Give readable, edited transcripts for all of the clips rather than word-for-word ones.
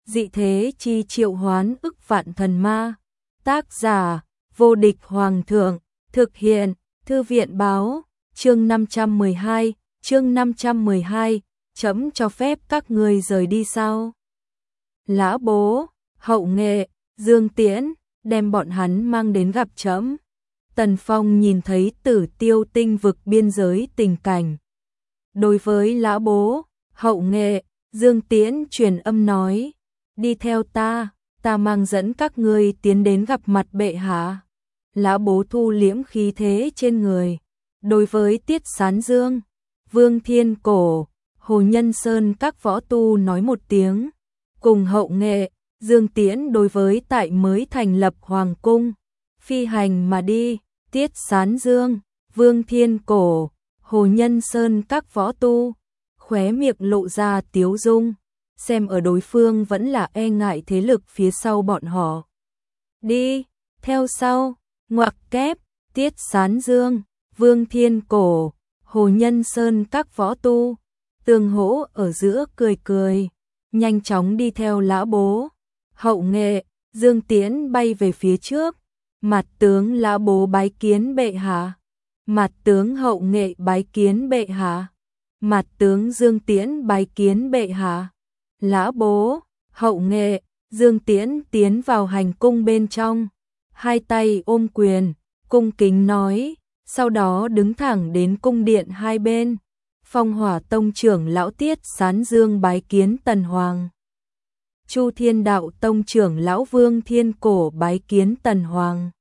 dị thế chi triệu hoán ức vạn thần ma. Tác giả, vô địch hoàng thượng, thực hiện, thư viện báo, chương 512, chấm cho phép các ngươi rời đi sao? Lã Bố, Hậu Nghệ, Dương Tiễn, đem bọn hắn mang đến gặp trẫm. Tần Phong nhìn thấy Tử Tiêu tinh vực biên giới tình cảnh. Đối với Lã Bố, Hậu Nghệ, Dương Tiễn truyền âm nói, đi theo ta mang dẫn các ngươi tiến đến gặp mặt bệ hạ. Lã Bố thu liễm khí thế trên người. Đối với Tiết Sán Dương, Vương Thiên Cổ, Hồ Nhân Sơn các võ tu nói một tiếng, cùng Hậu Nghệ, Dương Tiễn đối với tại mới thành lập Hoàng Cung, phi hành mà đi. Tiết Sán Dương, Vương Thiên Cổ, Hồ Nhân Sơn các võ tu, khóe miệng lộ ra tiếu dung, xem ở đối phương vẫn là e ngại thế lực phía sau bọn họ. Đi, theo sau, ngoặc kép, Tiết Sán Dương, Vương Thiên Cổ, Hồ Nhân Sơn các võ tu, tương hỗ ở giữa cười cười, nhanh chóng đi theo Lã Bố. Hậu Nghệ, Dương Tiễn bay về phía trước. Mặt tướng Lã Bố bái kiến bệ hạ. Mặt tướng Hậu Nghệ bái kiến bệ hạ. Mặt tướng Dương Tiễn bái kiến bệ hạ. Lã Bố, Hậu Nghệ, Dương Tiễn tiến vào hành cung bên trong, hai tay ôm quyền, cung kính nói, sau đó đứng thẳng đến cung điện hai bên. Phong Hỏa Tông trưởng lão Tiết Sán Dương bái kiến Tần Hoàng. Chu Thiên Đạo Tông trưởng lão Vương Thiên Cổ bái kiến Tần Hoàng.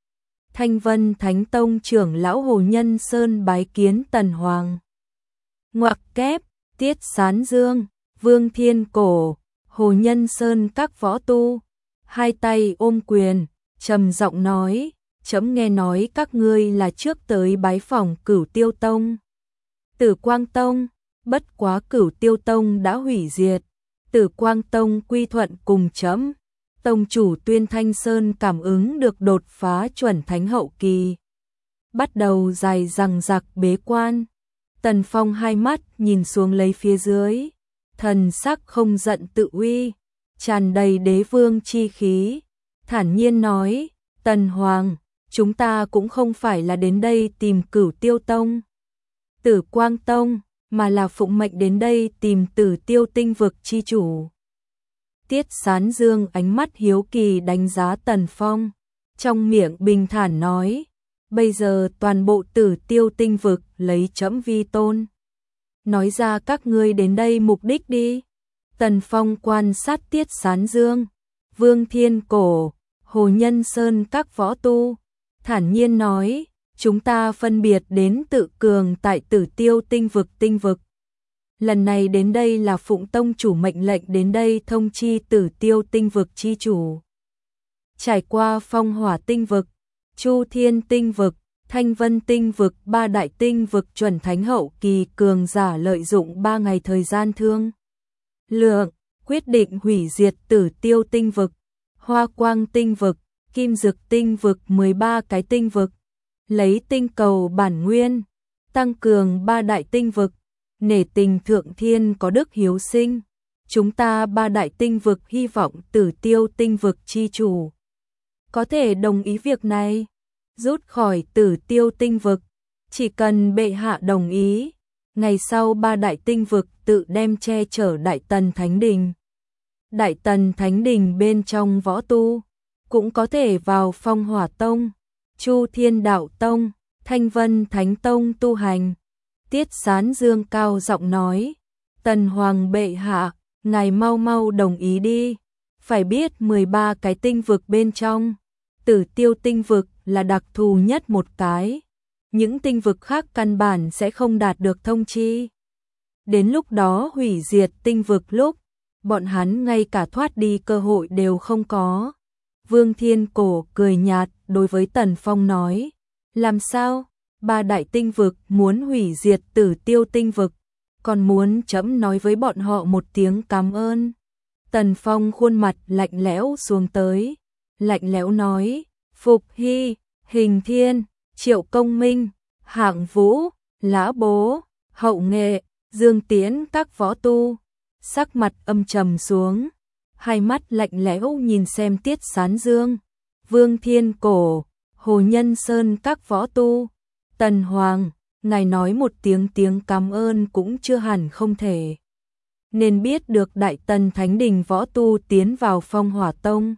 Thanh Vân Thánh Tông trưởng lão Hồ Nhân Sơn bái kiến Tần Hoàng. Ngoặc kép, Tiết Sán Dương, Vương Thiên Cổ, Hồ Nhân Sơn các võ tu, hai tay ôm quyền, trầm giọng nói, chấm nghe nói các ngươi là trước tới bái phỏng Cửu Tiêu Tông, Tử Quang Tông, bất quá Cửu Tiêu Tông đã hủy diệt. Tử Quang Tông quy thuận cùng chấm. Tông chủ Tuyên Thanh Sơn cảm ứng được đột phá chuẩn thánh hậu kỳ, bắt đầu dài dằng dặc bế quan. Tần Phong hai mắt nhìn xuống lấy phía dưới, thần sắc không giận tự uy, tràn đầy đế vương chi khí, thản nhiên nói, Tần Hoàng, chúng ta cũng không phải là đến đây tìm Cửu Tiêu Tông, Tử Quang Tông, mà là phụng mệnh đến đây tìm Tử Tiêu tinh vực chi chủ. Tiết Sán Dương ánh mắt hiếu kỳ đánh giá Tần Phong, trong miệng bình thản nói, bây giờ toàn bộ Tử Tiêu tinh vực lấy chấm vi tôn. Nói ra các ngươi đến đây mục đích đi. Tần Phong quan sát Tiết Sán Dương, Vương Thiên Cổ, Hồ Nhân Sơn các võ tu, thản nhiên nói, chúng ta phân biệt đến tự cường tại Tử Tiêu tinh vực. Lần này đến đây là phụng tông chủ mệnh lệnh đến đây thông chi Tử Tiêu tinh vực chi chủ. Trải qua Phong Hỏa tinh vực, Chu Thiên tinh vực, Thanh Vân tinh vực, ba đại tinh vực chuẩn thánh hậu kỳ cường giả lợi dụng 3 ngày thời gian thương lượng, quyết định hủy diệt Tử Tiêu tinh vực, Hoa Quang tinh vực, Kim Dực tinh vực, 13 cái tinh vực, lấy tinh cầu bản nguyên, tăng cường ba đại tinh vực. Nể tình thượng thiên có đức hiếu sinh, chúng ta ba đại tinh vực hy vọng Tử Tiêu tinh vực chi chủ có thể đồng ý việc này, rút khỏi Tử Tiêu tinh vực, chỉ cần bệ hạ đồng ý, ngày sau ba đại tinh vực tự đem che chở Đại Tần Thánh Đình. Đại Tần Thánh Đình bên trong võ tu, cũng có thể vào Phong Hỏa Tông, Chu Thiên Đạo Tông, Thanh Vân Thánh Tông tu hành. Tiết Sán Dương cao giọng nói, Tần Hoàng bệ hạ, ngài mau đồng ý đi. Phải biết 13 cái tinh vực bên trong, Tử Tiêu tinh vực là đặc thù nhất một cái. Những tinh vực khác căn bản sẽ không đạt được thông chi. Đến lúc đó hủy diệt tinh vực lúc, bọn hắn ngay cả thoát đi cơ hội đều không có. Vương Thiên Cổ cười nhạt đối với Tần Phong nói, làm sao? Ba đại tinh vực muốn hủy diệt Tử Tiêu tinh vực, còn muốn chấm nói với bọn họ một tiếng cảm ơn. Tần Phong khuôn mặt lạnh lẽo xuống tới, lạnh lẽo nói, Phục Hy, Hình Thiên, Triệu Công Minh, Hạng Vũ, Lã Bố, Hậu Nghệ, Dương Tiễn các võ tu, sắc mặt âm trầm xuống. hai mắt lạnh lẽo nhìn xem Tiết Sán Dương, Vương Thiên Cổ, Hồ Nhân Sơn các võ tu. Tần Hoàng, ngài nói một tiếng cảm ơn cũng chưa hẳn không thể. Nên biết được Đại Tần Thánh Đình võ tu tiến vào Phong Hỏa Tông,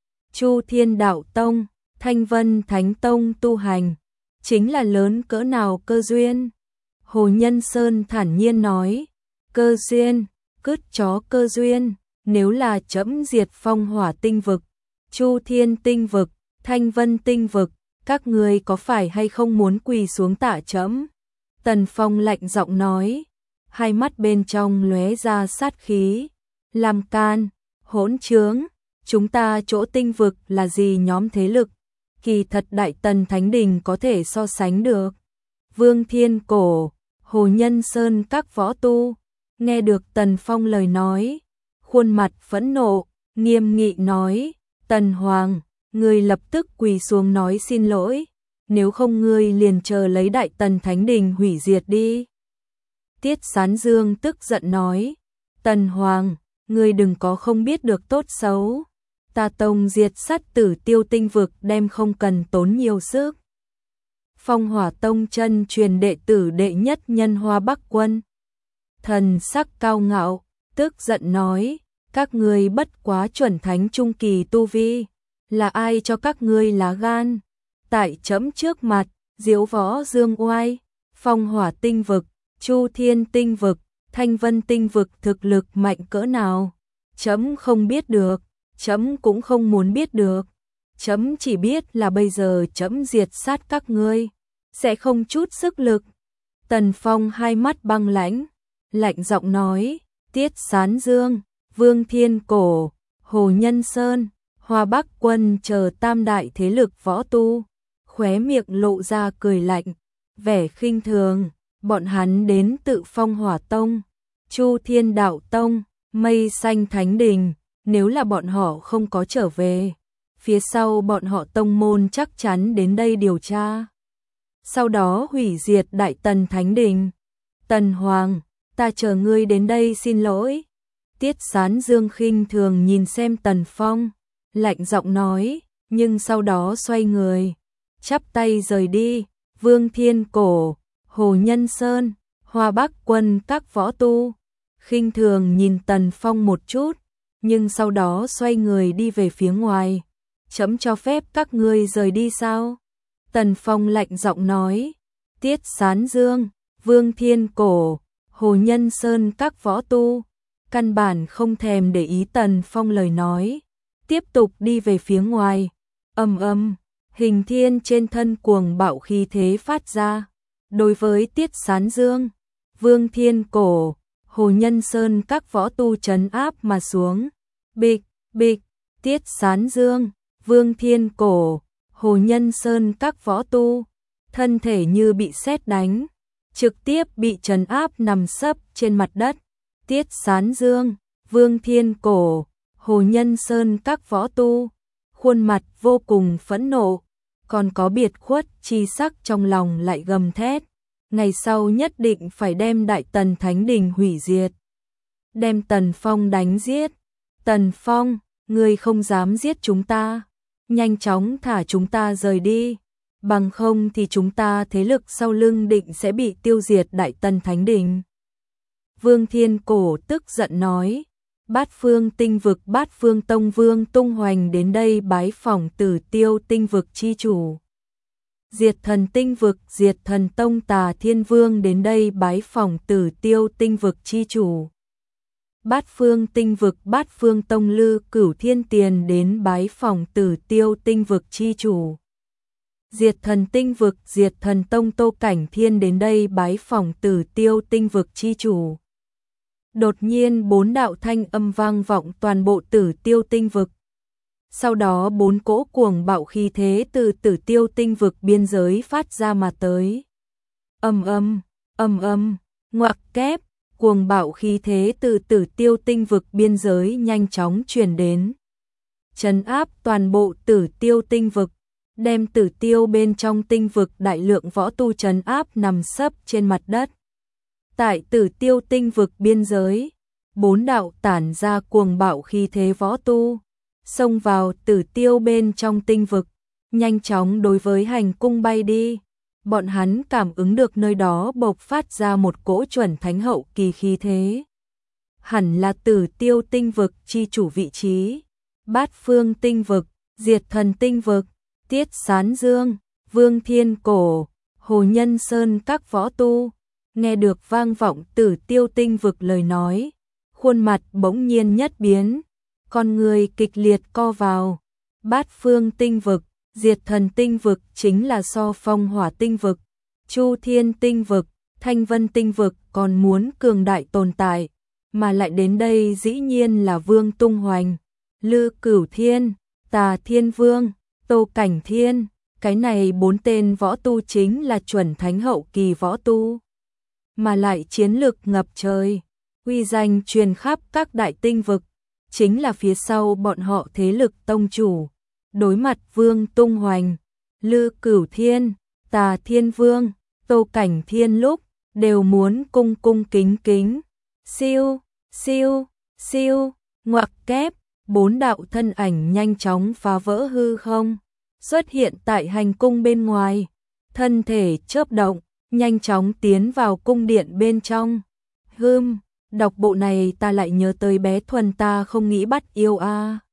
Chu Thiên Đạo Tông, Thanh Vân Thánh Tông tu hành, chính là lớn cỡ nào cơ duyên. Hồ Nhân Sơn thản nhiên nói, cơ duyên, cứt chó cơ duyên, nếu là trẫm diệt Phong Hỏa Tinh Vực, Chu Thiên Tinh Vực, Thanh Vân Tinh Vực, các ngươi có phải hay không muốn quỳ xuống tạ trẫm? Tần Phong lạnh giọng nói, hai mắt bên trong lóe ra sát khí, làm can, hỗn trướng, chúng ta chỗ tinh vực là gì nhóm thế lực, kỳ thật Đại Tần Thánh Đình có thể so sánh được. Vương Thiên Cổ, Hồ Nhân Sơn các võ tu, nghe được Tần Phong lời nói, khuôn mặt phẫn nộ, nghiêm nghị nói, Tần Hoàng, ngươi lập tức quỳ xuống nói xin lỗi, nếu không ngươi liền chờ lấy Đại Tần Thánh Đình hủy diệt đi. Tiết Sán Dương tức giận nói, Tần Hoàng, ngươi đừng có không biết được tốt xấu, ta tông diệt sát Tử Tiêu Tinh Vực đem không cần tốn nhiều sức. Phong Hỏa Tông chân truyền đệ tử đệ nhất nhân Hoa Bắc Quân, thần sắc cao ngạo, tức giận nói, các ngươi bất quá chuẩn thánh trung kỳ tu vi, là ai cho các ngươi lá gan, tại trẫm trước mặt, diếu võ dương oai. Phong Hỏa Tinh Vực, Chu Thiên Tinh Vực, Thanh Vân Tinh Vực thực lực mạnh cỡ nào, trẫm không biết được, trẫm cũng không muốn biết được, trẫm chỉ biết là bây giờ trẫm diệt sát các ngươi, sẽ không chút sức lực. Tần Phong hai mắt băng lãnh, lạnh giọng nói, Tiết Sán Dương, Vương Thiên Cổ, Hồ Nhân Sơn, Hoa Bắc Quân chờ tam đại thế lực võ tu, khóe miệng lộ ra cười lạnh, vẻ khinh thường, bọn hắn đến tự Phong Hỏa Tông, Chu Thiên Đạo Tông, Mây Xanh Thánh Đình, nếu là bọn họ không có trở về, phía sau bọn họ tông môn chắc chắn đến đây điều tra, sau đó hủy diệt Đại Tần Thánh Đình. Tần Hoàng, ta chờ ngươi đến đây xin lỗi. Tiết Sán Dương khinh thường nhìn xem Tần Phong, lạnh giọng nói, nhưng sau đó xoay người, chắp tay rời đi. Vương Thiên Cổ, Hồ Nhân Sơn, Hoa Bắc Quân các võ tu, khinh thường nhìn Tần Phong một chút, nhưng sau đó xoay người đi về phía ngoài. Trẫm cho phép các ngươi rời đi sao? Tần Phong lạnh giọng nói. Tiết Sán Dương, Vương Thiên Cổ, Hồ Nhân Sơn các võ tu, căn bản không thèm để ý Tần Phong lời nói, tiếp tục đi về phía ngoài. Ầm ầm, hình thiên trên thân cuồng bạo khí thế phát ra. Đối với Tiết Sán Dương, Vương Thiên Cổ, Hồ Nhân Sơn các võ tu trấn áp mà xuống. Bịch, bịch, Tiết Sán Dương, Vương Thiên Cổ, Hồ Nhân Sơn các võ tu, thân thể như bị sét đánh, trực tiếp bị trấn áp nằm sấp trên mặt đất. Tiết Sán Dương, Vương Thiên Cổ, Hồ Nhân Sơn các võ tu, khuôn mặt vô cùng phẫn nộ, còn có biệt khuất chi sắc trong lòng lại gầm thét, ngày sau nhất định phải đem Đại Tần Thánh Đình hủy diệt, đem Tần Phong đánh giết. Tần Phong, ngươi không dám giết chúng ta, nhanh chóng thả chúng ta rời đi, bằng không thì chúng ta thế lực sau lưng định sẽ bị tiêu diệt Đại Tần Thánh Đình. Vương Thiên Cổ tức giận nói, Bát Phương Tinh Vực Bát Phương Tông Vương Tung Hoành đến đây bái phỏng Tử Tiêu Tinh Vực chi chủ. Diệt Thần Tinh Vực Diệt Thần Tông Tà Thiên Vương đến đây bái phỏng Tử Tiêu Tinh Vực chi chủ. Bát Phương Tinh Vực Bát Phương Tông Lư Cửu Thiên Tiền đến bái phỏng Tử Tiêu Tinh Vực chi chủ. Diệt Thần Tinh Vực Diệt Thần Tông Tô Cảnh Thiên đến đây bái phỏng Tử Tiêu Tinh Vực chi chủ. Đột nhiên 4 đạo thanh âm vang vọng toàn bộ Tử Tiêu Tinh Vực. Sau đó 4 cỗ cuồng bạo khí thế từ Tử Tiêu Tinh Vực biên giới phát ra mà tới. Ầm ầm, ngoặc kép, cuồng bạo khí thế từ Tử Tiêu Tinh Vực biên giới nhanh chóng truyền đến, trấn áp toàn bộ Tử Tiêu Tinh Vực, đem Tử Tiêu bên trong tinh vực đại lượng võ tu trấn áp nằm sấp trên mặt đất. Tại Tử Tiêu Tinh Vực biên giới, 4 đạo tản ra cuồng bạo khí thế võ tu, xông vào Tử Tiêu bên trong tinh vực, nhanh chóng đối với hành cung bay đi. Bọn hắn cảm ứng được nơi đó bộc phát ra một cỗ chuẩn thánh hậu kỳ khí thế. Hẳn là Tử Tiêu tinh vực chi chủ vị trí. Bát Phương tinh vực, Diệt Thần tinh vực, Tiết Sán Dương, Vương Thiên Cổ, Hồ Nhân Sơn các võ tu, nghe được vang vọng Tử Tiêu tinh vực lời nói, khuôn mặt bỗng nhiên nhất biến, con người kịch liệt co vào. Bát Phương tinh vực, Diệt Thần tinh vực chính là so Phong Hỏa tinh vực, Chu Thiên tinh vực, Thanh Vân tinh vực còn muốn cường đại tồn tại, mà lại đến đây dĩ nhiên là Vương Tung Hoành, Lư Cửu Thiên, Tà Thiên Vương, Tô Cảnh Thiên, cái này 4 tên võ tu chính là chuẩn thánh hậu kỳ võ tu, mà lại chiến lực ngập trời, uy danh truyền khắp các đại tinh vực, chính là phía sau bọn họ thế lực tông chủ. Đối mặt Vương Tung Hoành, Lư Cửu Thiên, Tà Thiên Vương, Tô Cảnh Thiên lúc đều muốn cung cung kính kính. Siêu, siêu, siêu, ngoặc kép, 4 đạo thân ảnh nhanh chóng phá vỡ hư không, xuất hiện tại hành cung bên ngoài, thân thể chớp động, nhanh chóng tiến vào cung điện bên trong. Đọc bộ này ta lại nhớ tới bé Thuần ta không nghĩ bắt yêu a.